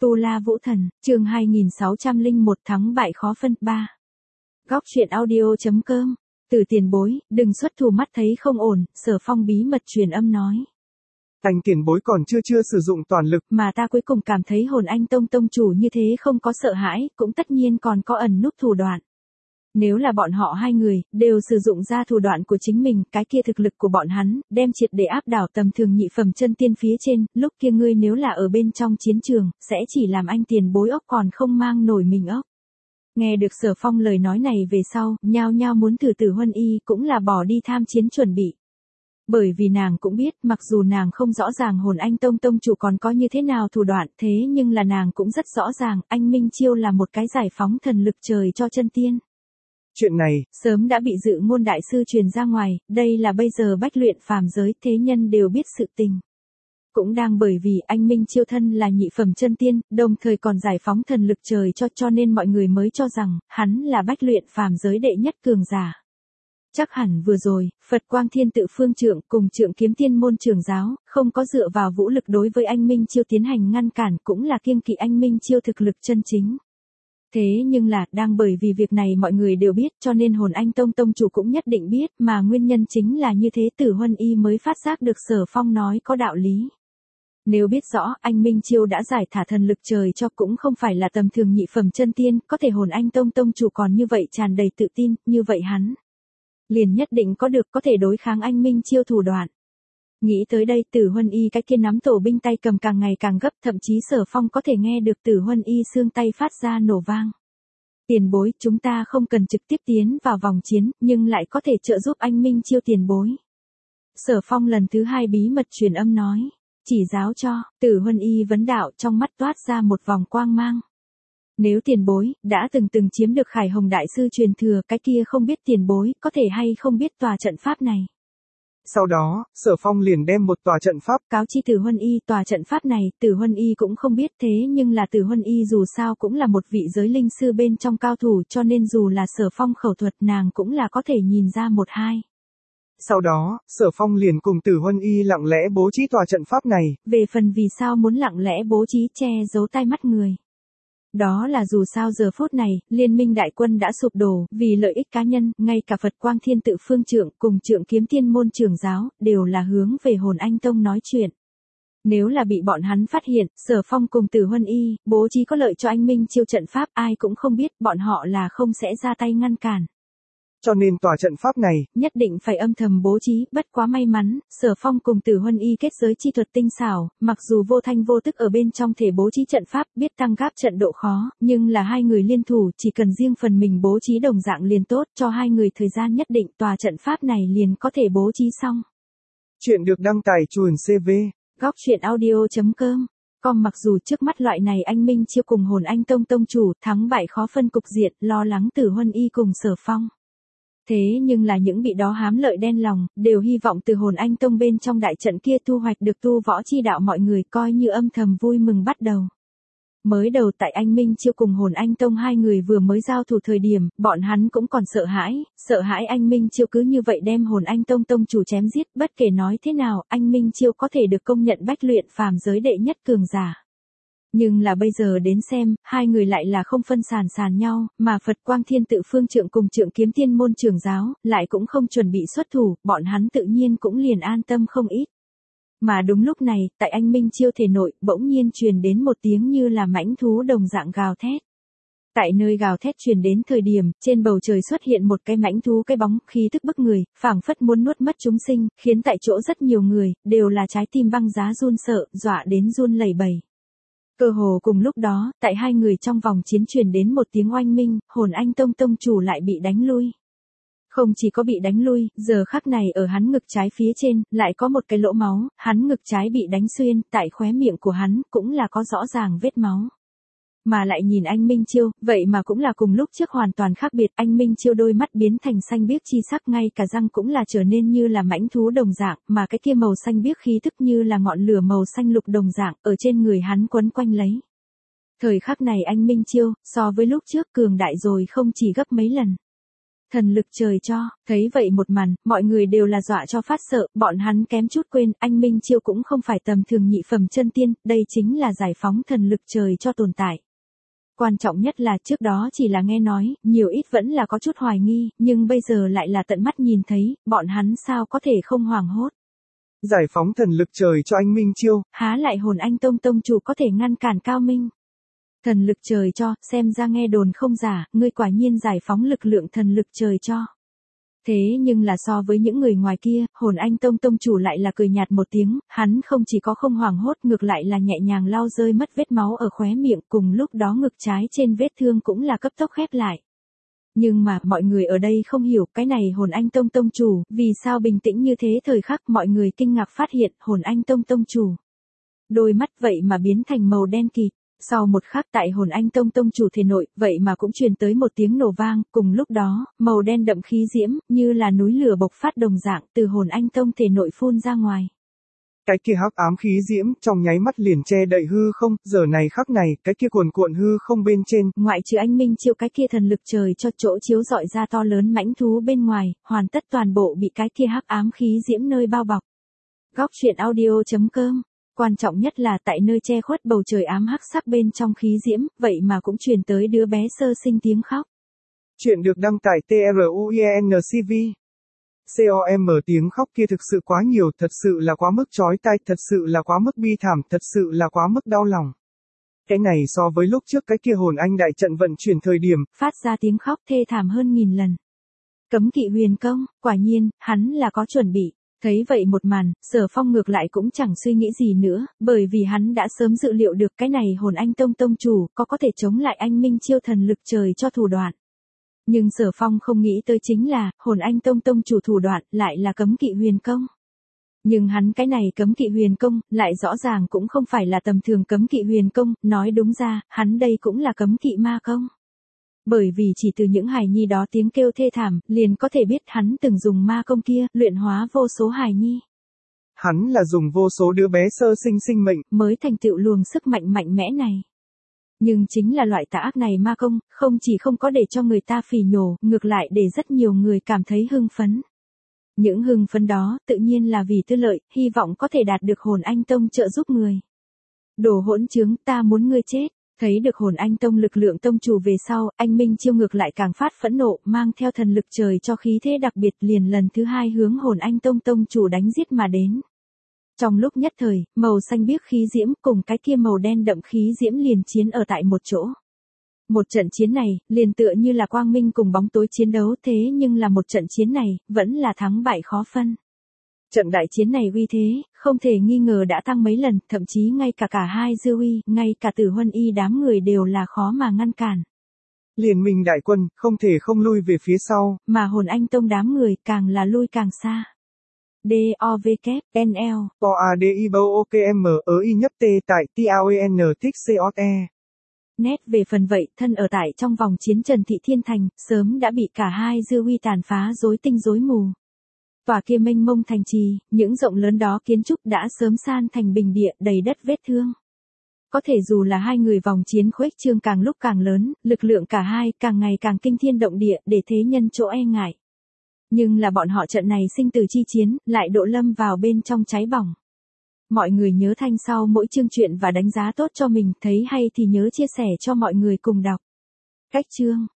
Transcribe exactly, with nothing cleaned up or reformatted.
Tu La Vũ Thần, chương hai nghìn sáu trăm lẻ một thắng bại khó phân ba. Góc truyện audio.com. Từ tiền bối, đừng xuất thủ, mắt thấy không ổn, Sở Phong bí mật truyền âm nói. Anh tiền bối còn chưa chưa sử dụng toàn lực. Mà ta cuối cùng cảm thấy hồn anh tông tông chủ như thế không có sợ hãi, cũng tất nhiên còn có ẩn núp thủ đoạn. Nếu là bọn họ hai người, đều sử dụng ra thủ đoạn của chính mình, cái kia thực lực của bọn hắn, đem triệt để áp đảo tầm thường nhị phẩm chân tiên phía trên, lúc kia ngươi nếu là ở bên trong chiến trường, sẽ chỉ làm anh tiền bối ốc còn không mang nổi mình ốc. Nghe được Sở Phong lời nói này về sau, nhao nhao muốn thử Tử Huân Y cũng là bỏ đi tham chiến chuẩn bị. Bởi vì nàng cũng biết, mặc dù nàng không rõ ràng hồn anh tông tông chủ còn có như thế nào thủ đoạn, thế nhưng là nàng cũng rất rõ ràng, anh Minh Chiêu là một cái giải phóng thần lực trời cho chân tiên. Chuyện này, sớm đã bị dự ngôn đại sư truyền ra ngoài, đây là bây giờ bách luyện phàm giới, thế nhân đều biết sự tình. Cũng đang bởi vì anh Minh Chiêu thân là nhị phẩm chân tiên, đồng thời còn giải phóng thần lực trời cho cho nên mọi người mới cho rằng, hắn là bách luyện phàm giới đệ nhất cường giả. Chắc hẳn vừa rồi, Phật Quang Thiên Tự Phương Trượng cùng Trượng Kiếm Tiên môn trưởng giáo, không có dựa vào vũ lực đối với anh Minh Chiêu tiến hành ngăn cản, cũng là kiêng kỵ anh Minh Chiêu thực lực chân chính. Thế nhưng là, đang bởi vì việc này mọi người đều biết cho nên hồn anh tông tông chủ cũng nhất định biết, mà nguyên nhân chính là như thế Tử Huân Y mới phát giác được Sở Phong nói có đạo lý. Nếu biết rõ anh Minh Chiêu đã giải thả thần lực trời cho cũng không phải là tầm thường nhị phẩm chân tiên, có thể hồn anh tông tông chủ còn như vậy tràn đầy tự tin, như vậy hắn liền nhất định có được có thể đối kháng anh Minh Chiêu thủ đoạn. Nghĩ tới đây Tử Huân Y cái kia nắm tổ binh tay cầm càng ngày càng gấp, thậm chí Sở Phong có thể nghe được Tử Huân Y xương tay phát ra nổ vang. Tiền bối, chúng ta không cần trực tiếp tiến vào vòng chiến, nhưng lại có thể trợ giúp anh Minh Chiêu tiền bối. Sở Phong lần thứ hai bí mật truyền âm nói, chỉ giáo cho, Tử Huân Y vấn đạo trong mắt toát ra một vòng quang mang. Nếu tiền bối, đã từng từng chiếm được Khải Hồng Đại Sư truyền thừa, cái kia không biết tiền bối, có thể hay không biết tòa trận pháp này. Sau đó, Sở Phong liền đem một tòa trận pháp cáo chi Tử Huân Y, tòa trận pháp này, Tử Huân Y cũng không biết, thế nhưng là Tử Huân Y dù sao cũng là một vị giới linh sư bên trong cao thủ, cho nên dù là Sở Phong khẩu thuật nàng cũng là có thể nhìn ra một hai. Sau đó, Sở Phong liền cùng Tử Huân Y lặng lẽ bố trí tòa trận pháp này. Về phần vì sao muốn lặng lẽ bố trí che giấu tai mắt người. Đó là dù sao giờ phút này, liên minh đại quân đã sụp đổ, vì lợi ích cá nhân, ngay cả Phật Quang Thiên Tự Phương Trượng cùng Trượng Kiếm Tiên môn trưởng giáo, đều là hướng về hồn anh tông nói chuyện. Nếu là bị bọn hắn phát hiện, Sở Phong cùng Tử Huân Y, bố trí có lợi cho anh Minh Chiêu trận pháp, ai cũng không biết, bọn họ là không sẽ ra tay ngăn cản. Cho nên tòa trận pháp này, nhất định phải âm thầm bố trí, bất quá may mắn, Sở Phong cùng Tử Huân Y kết giới chi thuật tinh xảo, mặc dù vô thanh vô tức ở bên trong thể bố trí trận pháp, biết tăng gáp trận độ khó, nhưng là hai người liên thủ, chỉ cần riêng phần mình bố trí đồng dạng liền tốt, cho hai người thời gian nhất định, tòa trận pháp này liền có thể bố trí xong. Chuyện được đăng tải chuồn xê vê. Góc truyện audio.com. Còn mặc dù trước mắt loại này anh Minh Chiêu cùng hồn anh tông tông chủ, thắng bại khó phân cục diện, lo lắng Tử Huân Y cùng Sở Phong. Thế nhưng là những bị đó hám lợi đen lòng, đều hy vọng từ hồn anh tông bên trong đại trận kia thu hoạch được tu võ chi đạo, mọi người coi như âm thầm vui mừng bắt đầu. Mới đầu tại anh Minh Chiêu cùng hồn anh tông hai người vừa mới giao thủ thời điểm, bọn hắn cũng còn sợ hãi, sợ hãi anh Minh Chiêu cứ như vậy đem hồn anh tông tông chủ chém giết, bất kể nói thế nào, anh Minh Chiêu có thể được công nhận bách luyện phàm giới đệ nhất cường giả. Nhưng là bây giờ đến xem, hai người lại là không phân sàn sàn nhau, mà Phật Quang Thiên Tự Phương Trượng cùng Trượng Kiếm Tiên môn trưởng giáo, lại cũng không chuẩn bị xuất thủ, bọn hắn tự nhiên cũng liền an tâm không ít. Mà đúng lúc này, tại anh Minh Chiêu thể nội, bỗng nhiên truyền đến một tiếng như là mãnh thú đồng dạng gào thét. Tại nơi gào thét truyền đến thời điểm, trên bầu trời xuất hiện một cái mãnh thú cái bóng, khí tức bức người, phảng phất muốn nuốt mất chúng sinh, khiến tại chỗ rất nhiều người, đều là trái tim băng giá run sợ, dọa đến run lẩy bẩy. Cơ hồ cùng lúc đó, tại hai người trong vòng chiến truyền đến một tiếng oanh minh, hồn anh tông tông chủ lại bị đánh lui. Không chỉ có bị đánh lui, giờ khắc này ở hắn ngực trái phía trên, lại có một cái lỗ máu, hắn ngực trái bị đánh xuyên, tại khóe miệng của hắn, cũng là có rõ ràng vết máu. Mà lại nhìn anh Minh Chiêu, vậy mà cũng là cùng lúc trước hoàn toàn khác biệt, anh Minh Chiêu đôi mắt biến thành xanh biếc chi sắc, ngay cả răng cũng là trở nên như là mãnh thú đồng dạng, mà cái kia màu xanh biếc khí tức như là ngọn lửa màu xanh lục đồng dạng, ở trên người hắn quấn quanh lấy. Thời khắc này anh Minh Chiêu, so với lúc trước cường đại rồi không chỉ gấp mấy lần. Thần lực trời cho, thấy vậy một màn, mọi người đều là dọa cho phát sợ, bọn hắn kém chút quên, anh Minh Chiêu cũng không phải tầm thường nhị phẩm chân tiên, đây chính là giải phóng thần lực trời cho tồn tại. Quan trọng nhất là trước đó chỉ là nghe nói, nhiều ít vẫn là có chút hoài nghi, nhưng bây giờ lại là tận mắt nhìn thấy, bọn hắn sao có thể không hoảng hốt. Giải phóng thần lực trời cho anh Minh Chiêu, há lại hồn anh tông tông chủ có thể ngăn cản Cao Minh. Thần lực trời cho, xem ra nghe đồn không giả, ngươi quả nhiên giải phóng lực lượng thần lực trời cho. Thế nhưng là so với những người ngoài kia, hồn anh tông tông chủ lại là cười nhạt một tiếng, hắn không chỉ có không hoảng hốt ngược lại là nhẹ nhàng lau rơi mất vết máu ở khóe miệng, cùng lúc đó ngực trái trên vết thương cũng là cấp tốc khép lại. Nhưng mà, mọi người ở đây không hiểu, cái này hồn anh tông tông chủ, vì sao bình tĩnh như thế thời khắc mọi người kinh ngạc phát hiện, hồn anh tông tông chủ. Đôi mắt vậy mà biến thành màu đen kịt. Sau một khắc tại hồn anh tông tông chủ thể nội, vậy mà cũng truyền tới một tiếng nổ vang, cùng lúc đó, màu đen đậm khí diễm, như là núi lửa bộc phát đồng dạng, từ hồn anh tông thể nội phun ra ngoài. Cái kia hắc ám khí diễm, trong nháy mắt liền che đậy hư không, giờ này khắc này, cái kia cuồn cuộn hư không bên trên. Ngoại trừ anh Minh Chiêu cái kia thần lực trời cho chỗ chiếu dọi ra to lớn mãnh thú bên ngoài, hoàn tất toàn bộ bị cái kia hắc ám khí diễm nơi bao bọc. Góc truyện audio chấm com. Quan trọng nhất là tại nơi che khuất bầu trời ám hắc sắc bên trong khí diễm, vậy mà cũng truyền tới đứa bé sơ sinh tiếng khóc. Chuyện được đăng tải tê rờ u e en xê vê. com tiếng khóc kia thực sự quá nhiều, thật sự là quá mức chói tai, thật sự là quá mức bi thảm, thật sự là quá mức đau lòng. Cái này so với lúc trước cái kia hồn anh đại trận vận chuyển thời điểm, phát ra tiếng khóc thê thảm hơn nghìn lần. Cấm kỵ huyền công, quả nhiên, hắn là có chuẩn bị. Thấy vậy một màn, Sở Phong ngược lại cũng chẳng suy nghĩ gì nữa, bởi vì hắn đã sớm dự liệu được cái này hồn anh tông tông chủ, có có thể chống lại anh Minh Chiêu thần lực trời cho thủ đoạn. Nhưng Sở Phong không nghĩ tới chính là, hồn anh tông tông chủ thủ đoạn, lại là cấm kỵ huyền công. Nhưng hắn cái này cấm kỵ huyền công, lại rõ ràng cũng không phải là tầm thường cấm kỵ huyền công, nói đúng ra, hắn đây cũng là cấm kỵ ma công. Bởi vì chỉ từ những hài nhi đó tiếng kêu thê thảm, liền có thể biết hắn từng dùng ma công kia, luyện hóa vô số hài nhi. Hắn là dùng vô số đứa bé sơ sinh sinh mệnh, mới thành tựu luồng sức mạnh mạnh mẽ này. Nhưng chính là loại tà ác này ma công, không chỉ không có để cho người ta phỉ nhổ, ngược lại để rất nhiều người cảm thấy hưng phấn. Những hưng phấn đó, tự nhiên là vì tư lợi, hy vọng có thể đạt được hồn anh tông trợ giúp người. Đồ hỗn chứng, ta muốn ngươi chết. Thấy được hồn anh tông lực lượng tông chủ về sau, anh Minh Chiêu ngược lại càng phát phẫn nộ, mang theo thần lực trời cho khí thế đặc biệt liền lần thứ hai hướng hồn anh tông tông chủ đánh giết mà đến. Trong lúc nhất thời, màu xanh biếc khí diễm cùng cái kia màu đen đậm khí diễm liền chiến ở tại một chỗ. Một trận chiến này, liền tựa như là quang minh cùng bóng tối chiến đấu, thế nhưng là một trận chiến này, vẫn là thắng bại khó phân. Trận đại chiến này uy thế, không thể nghi ngờ đã tăng mấy lần, thậm chí ngay cả cả hai dư uy, ngay cả Tử Huân Y đám người đều là khó mà ngăn cản. Liên minh đại quân, không thể không lui về phía sau. Mà hồn anh tông đám người, càng là lui càng xa. D O V K N L O A D I B O K M ớ y nhấp T tại T A O N thích C O E. Nét về phần vậy, thân ở tại trong vòng chiến Trần Thị Thiên Thành, sớm đã bị cả hai dư uy tàn phá rối tinh rối mù. Tòa kia mênh mông thành trì, những rộng lớn đó kiến trúc đã sớm san thành bình địa, đầy đất vết thương. Có thể dù là hai người vòng chiến khuếch trương càng lúc càng lớn, lực lượng cả hai càng ngày càng kinh thiên động địa để thế nhân chỗ e ngại. Nhưng là bọn họ trận này sinh tử chi chiến, lại độ lâm vào bên trong cháy bỏng. Mọi người nhớ thanh sau mỗi chương truyện và đánh giá tốt cho mình, thấy hay thì nhớ chia sẻ cho mọi người cùng đọc. Cách chương